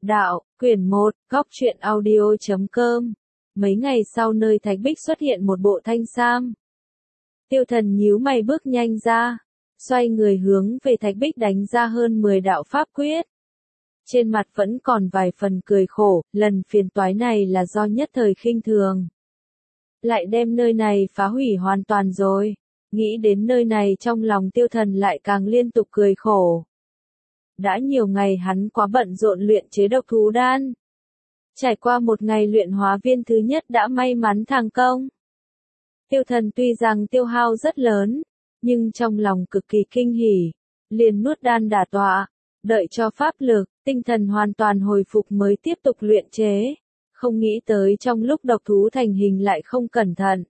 Đạo, quyển 1, góc truyện audio.com. Mấy ngày sau nơi Thạch Bích xuất hiện một bộ thanh sam. Tiêu Thần nhíu mày bước nhanh ra, xoay người hướng về Thạch Bích đánh ra hơn 10 đạo pháp quyết. Trên mặt vẫn còn vài phần cười khổ, lần phiền toái này là do nhất thời khinh thường. Lại đem nơi này phá hủy hoàn toàn rồi. Nghĩ đến nơi này trong lòng Tiêu Thần lại càng liên tục cười khổ. Đã nhiều ngày hắn quá bận rộn luyện chế độc thú đan. Trải qua một ngày luyện hóa viên thứ nhất đã may mắn thành công. Tiêu Thần tuy rằng tiêu hao rất lớn, nhưng trong lòng cực kỳ kinh hỉ, liền nuốt đan đả tọa, đợi cho pháp lực, tinh thần hoàn toàn hồi phục mới tiếp tục luyện chế. Không nghĩ tới trong lúc độc thú thành hình lại không cẩn thận,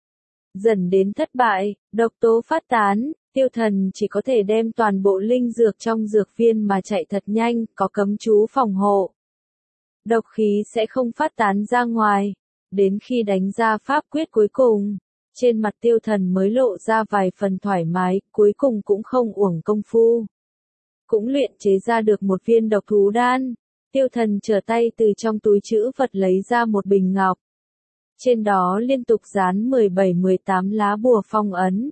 dần đến thất bại, độc tố phát tán. Tiêu Thần chỉ có thể đem toàn bộ linh dược trong dược viên mà chạy thật nhanh, có cấm chú phòng hộ. Độc khí sẽ không phát tán ra ngoài. Đến khi đánh ra pháp quyết cuối cùng, trên mặt Tiêu Thần mới lộ ra vài phần thoải mái, cuối cùng cũng không uổng công phu. Cũng luyện chế ra được một viên độc thú đan. Tiêu Thần trở tay từ trong túi trữ vật lấy ra một bình ngọc. Trên đó liên tục dán 17-18 lá bùa phong ấn.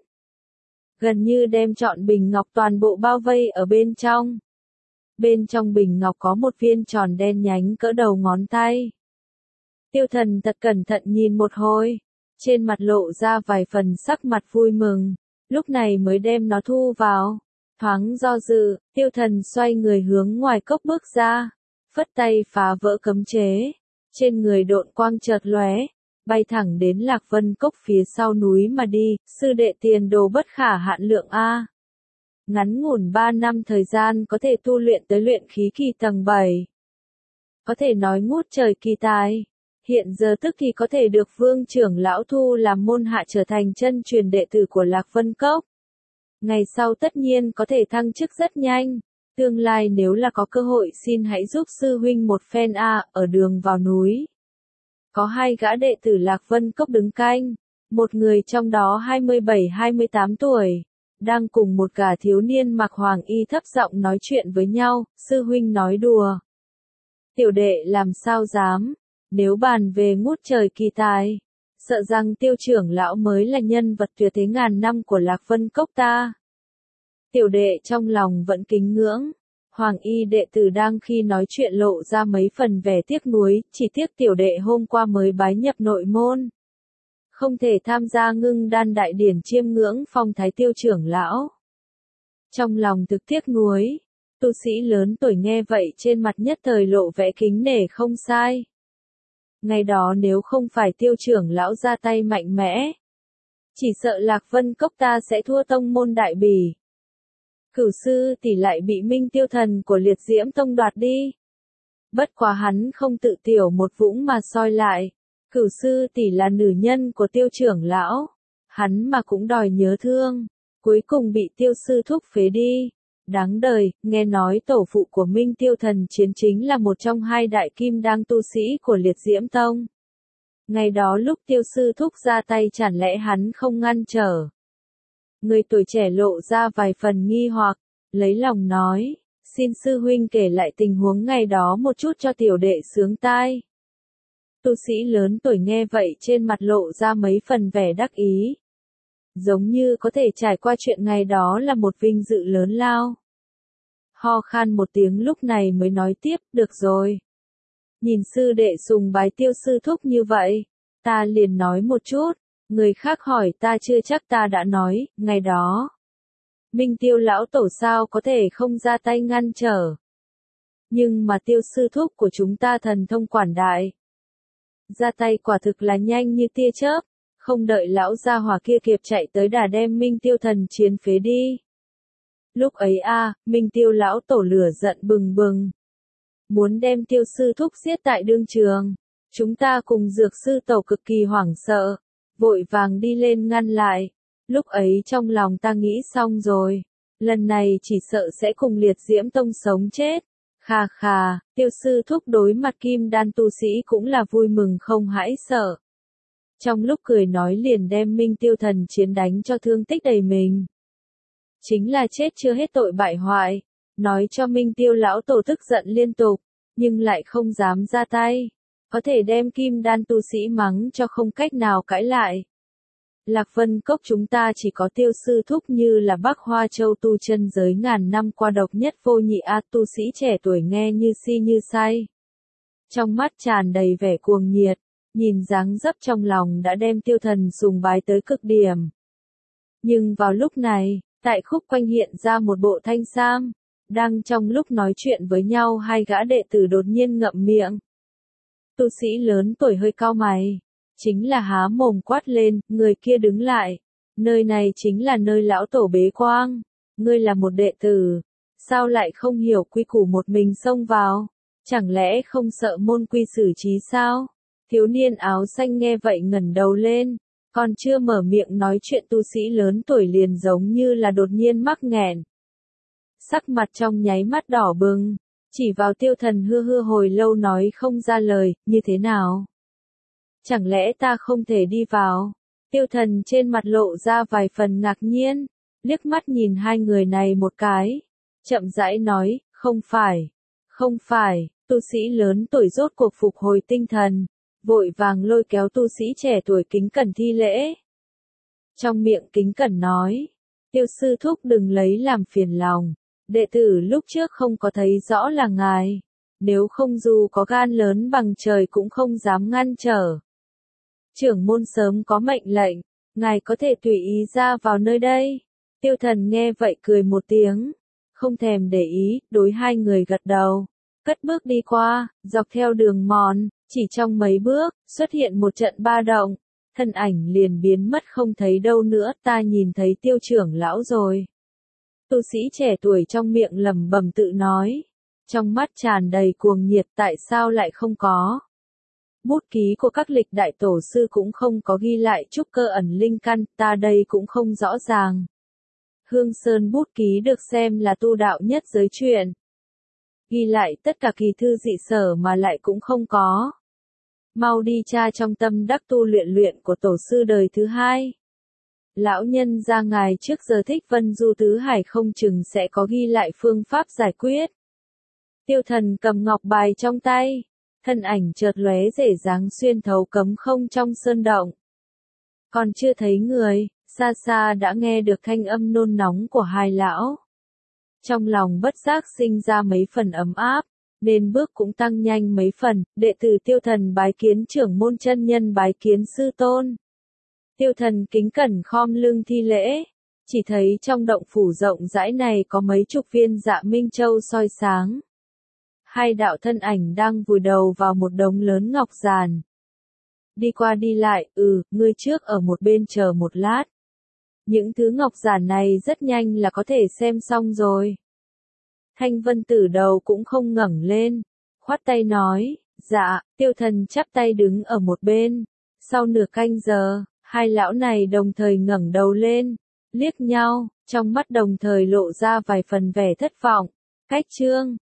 Gần như đem trọn bình ngọc toàn bộ bao vây ở bên trong. Bên trong bình ngọc có một viên tròn đen nhánh cỡ đầu ngón tay. Tiêu Thần thật cẩn thận nhìn một hồi, trên mặt lộ ra vài phần sắc mặt vui mừng, lúc này mới đem nó thu vào. Thoáng do dự, Tiêu Thần xoay người hướng ngoài cốc bước ra, phất tay phá vỡ cấm chế, trên người độn quang chợt lóe, bay thẳng đến Lạc Vân Cốc phía sau núi mà đi. Sư đệ tiền đồ bất khả hạn lượng a. Ngắn ngủn 3 năm thời gian có thể tu luyện tới luyện khí kỳ tầng 7. Có thể nói ngút trời kỳ tài. Hiện giờ tức thì có thể được Vương trưởng lão thu làm môn hạ trở thành chân truyền đệ tử của Lạc Vân Cốc. Ngày sau tất nhiên có thể thăng chức rất nhanh. Tương lai nếu là có cơ hội xin hãy giúp sư huynh một phen a. Ở đường vào núi, có 2 gã đệ tử Lạc Vân Cốc đứng canh, một người trong đó 27-28 tuổi, đang cùng một gã thiếu niên mặc hoàng y thấp giọng nói chuyện với nhau. Sư huynh nói đùa, tiểu đệ làm sao dám, nếu bàn về ngút trời kỳ tài, sợ rằng Tiêu trưởng lão mới là nhân vật tuyệt thế ngàn năm của Lạc Vân Cốc ta. Tiểu đệ trong lòng vẫn kính ngưỡng. Hoàng y đệ tử đang khi nói chuyện lộ ra mấy phần vẻ tiếc nuối, chỉ tiếc tiểu đệ hôm qua mới bái nhập nội môn, không thể tham gia ngưng đan đại điển chiêm ngưỡng phong thái Tiêu trưởng lão. Trong lòng thực tiếc nuối, tu sĩ lớn tuổi nghe vậy trên mặt nhất thời lộ vẻ kính nể không sai. Ngày đó nếu không phải Tiêu trưởng lão ra tay mạnh mẽ, chỉ sợ Lạc Vân Cốc ta sẽ thua tông môn Đại Bỉ. Cửu sư tỷ lại bị Minh Tiêu thần của Liệt Diễm Tông đoạt đi. Bất quá hắn không tự tiểu một vũng mà soi lại. Cửu sư tỷ là nữ nhân của Tiêu trưởng lão, hắn mà cũng đòi nhớ thương, cuối cùng bị Tiêu sư thúc phế đi. Đáng đời, nghe nói tổ phụ của Minh Tiêu thần chiến chính là một trong 2 đại kim đan tu sĩ của Liệt Diễm Tông. Ngày đó lúc Tiêu sư thúc ra tay chẳng lẽ hắn không ngăn trở. Người tuổi trẻ lộ ra vài phần nghi hoặc, lấy lòng nói, xin sư huynh kể lại tình huống ngày đó một chút cho tiểu đệ sướng tai. Tu sĩ lớn tuổi nghe vậy trên mặt lộ ra mấy phần vẻ đắc ý. Giống như có thể trải qua chuyện ngày đó là một vinh dự lớn lao. Ho khan một tiếng lúc này mới nói tiếp, được rồi. Nhìn sư đệ sùng bái Tiêu sư thúc như vậy, ta liền nói một chút. Người khác hỏi ta chưa chắc ta đã nói, ngày đó Minh Tiêu lão tổ sao có thể không ra tay ngăn trở. Nhưng mà Tiêu sư thúc của chúng ta thần thông quảng đại, ra tay quả thực là nhanh như tia chớp, không đợi lão gia hỏa kia kịp chạy tới đã đem Minh Tiêu thần chiến phế đi. Lúc ấy Minh Tiêu lão tổ lửa giận bừng bừng, muốn đem Tiêu sư thúc giết tại đương trường. Chúng ta cùng dược sư tổ cực kỳ hoảng sợ, vội vàng đi lên ngăn lại. Lúc ấy trong lòng ta nghĩ xong rồi, lần này chỉ sợ sẽ cùng Liệt Diễm Tông sống chết. Khà khà, Tiêu sư thúc đối mặt kim đan tu sĩ cũng là vui mừng không hãi sợ. Trong lúc cười nói liền đem Minh Tiêu thần chiến đánh cho thương tích đầy mình. Chính là chết chưa hết tội bại hoại, nói cho Minh Tiêu lão tổ tức giận liên tục. nhưng lại không dám ra tay. Có thể đem kim đan tu sĩ mắng cho không cách nào cãi lại. Lạc Vân Cốc chúng ta chỉ có Tiêu sư thúc như là Bắc Hoa Châu tu chân giới ngàn năm qua độc nhất vô nhị tu sĩ trẻ tuổi nghe như si như say. Trong mắt tràn đầy vẻ cuồng nhiệt, nhìn dáng dấp trong lòng đã đem Tiêu Thần sùng bái tới cực điểm. Nhưng vào lúc này, tại khúc quanh hiện ra một bộ thanh sam, đang trong lúc nói chuyện với nhau hai gã đệ tử đột nhiên ngậm miệng. Tu sĩ lớn tuổi hơi cau mày, chính là há mồm quát lên, người kia đứng lại, nơi này chính là nơi lão tổ bế quang, ngươi là một đệ tử, sao lại không hiểu quy củ một mình xông vào, chẳng lẽ không sợ môn quy xử trí sao? Thiếu niên áo xanh nghe vậy ngẩng đầu lên, còn chưa mở miệng nói chuyện tu sĩ lớn tuổi liền giống như là đột nhiên mắc nghẹn. Sắc mặt trong nháy mắt đỏ bừng, chỉ vào Tiêu Thần hưa hồi lâu nói không ra lời, như thế nào? Chẳng lẽ ta không thể đi vào? Tiêu Thần trên mặt lộ ra vài phần ngạc nhiên, liếc mắt nhìn hai người này một cái, chậm rãi nói, không phải, tu sĩ lớn tuổi rốt cuộc phục hồi tinh thần, vội vàng lôi kéo tu sĩ trẻ tuổi kính cẩn thi lễ. Trong miệng kính cẩn nói, Tiêu sư thúc đừng lấy làm phiền lòng, đệ tử lúc trước không có thấy rõ là ngài, nếu không dù có gan lớn bằng trời cũng không dám ngăn trở. Trưởng môn sớm có mệnh lệnh, ngài có thể tùy ý ra vào nơi đây. Tiêu Thần nghe vậy cười một tiếng, không thèm để ý, đối hai người gật đầu, cất bước đi qua, dọc theo đường mòn, chỉ trong mấy bước, xuất hiện một trận ba động, thân ảnh liền biến mất không thấy đâu nữa, ta nhìn thấy Tiêu trưởng lão rồi. Tu sĩ trẻ tuổi trong miệng lẩm bẩm tự nói, trong mắt tràn đầy cuồng nhiệt, tại sao lại không có? Bút ký của các lịch đại tổ sư cũng không có ghi lại trúc cơ ẩn linh căn, ta đây cũng không rõ ràng. Hương Sơn bút ký được xem là tu đạo nhất giới truyện. Ghi lại tất cả kỳ thư dị sở mà lại cũng không có. Mau đi tra trong tâm đắc tu luyện của tổ sư đời thứ hai. Lão nhân ra ngài trước giờ thích Vân Du Tứ Hải không chừng sẽ có ghi lại phương pháp giải quyết. Tiêu Thần cầm ngọc bài trong tay, thân ảnh chợt lóe rể dáng xuyên thấu cấm không trong sơn động. Còn chưa thấy người, xa xa đã nghe được thanh âm nôn nóng của hai lão. Trong lòng bất giác sinh ra mấy phần ấm áp, nên bước cũng tăng nhanh mấy phần, đệ tử Tiêu Thần bái kiến trưởng môn chân nhân bái kiến sư tôn. Tiêu Thần kính cẩn khom lưng thi lễ, chỉ thấy trong động phủ rộng rãi này có mấy chục viên Dạ Minh Châu soi sáng. Hai đạo thân ảnh đang vùi đầu vào một đống lớn ngọc giàn. Đi qua đi lại, ngươi trước ở một bên chờ một lát. Những thứ ngọc giản này rất nhanh là có thể xem xong rồi. Thanh Vân Tử đầu cũng không ngẩng lên, khoát tay nói, dạ, Tiêu Thần chắp tay đứng ở một bên. Sau nửa canh giờ, hai lão này đồng thời ngẩng đầu lên, liếc nhau, trong mắt đồng thời lộ ra vài phần vẻ thất vọng. Cách chương